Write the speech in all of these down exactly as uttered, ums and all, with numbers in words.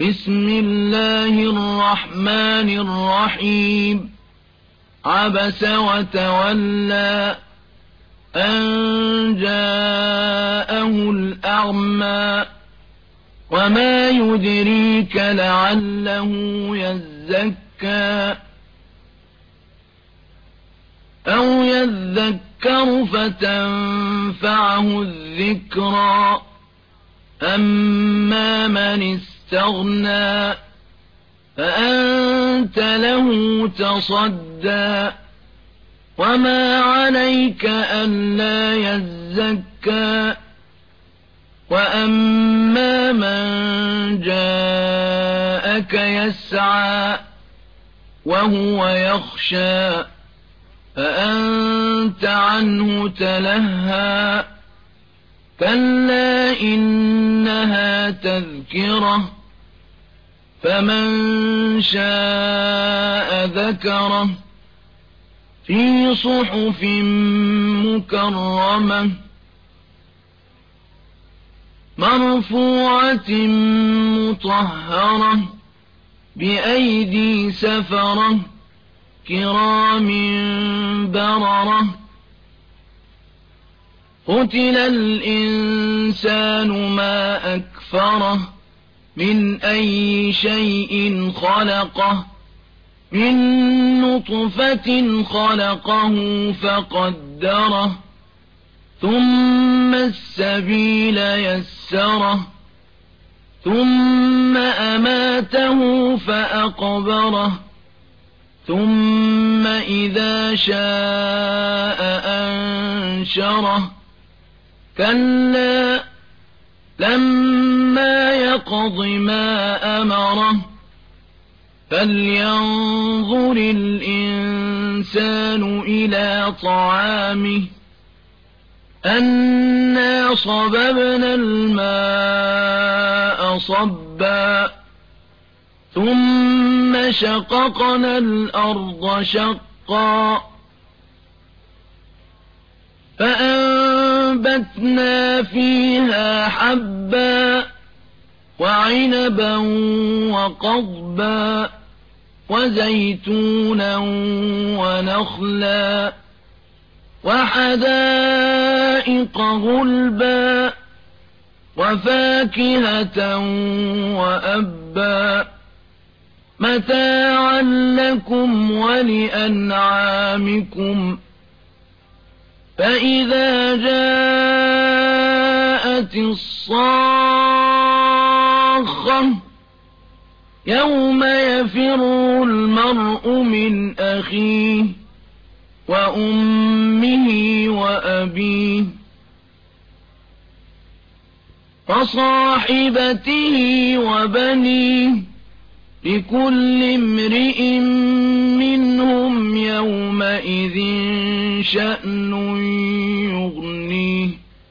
بسم الله الرحمن الرحيم عبس وتولى أن جاءه الأعمى وما يدريك لعله يزكى أو يذكر فتنفعه الذكرى أما من استغنى فأنت له تصدى وما عليك ألا يزكى وأما من جاءك يسعى وهو يخشى فأنت عنه تلهى كلا إنها تذكرة فمن شاء ذكره في صحف مكرمة مرفوعة مطهرة بأيدي سفرة كرام بررة قتل الإنسان ما أكفره من أي شيء خلقه من نطفة خلقه فقدره ثم السبيل يسره ثم أماته فأقبره ثم إذا شاء أنشره كلا لما يقض ما أمره فلينظر الإنسان إلى طعامه أنا صببنا الماء صبا ثم شققنا الأرض شقا فأنبتنا فيها حبا وعنبا وقضبا وزيتونا ونخلا وحدائق غلبا وفاكهة وأبا متاعا لكم ولأنعامكم فإذا جاءت الصاخة يوم يفر المرء من أخيه وأمه وأبيه وصاحبته وبنيه لكل امرئ منهم يومئذ شأن يغنيه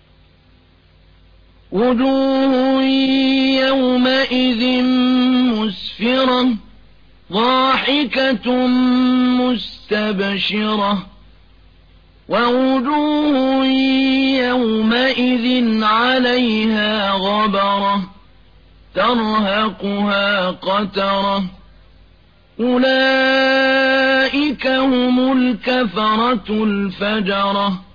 وجوه يومئذ مسفرة ضاحكة مستبشرة ووجوه يومئذ عليها غبرة ترهقها قترة أولئك هم الكفرة الفجرة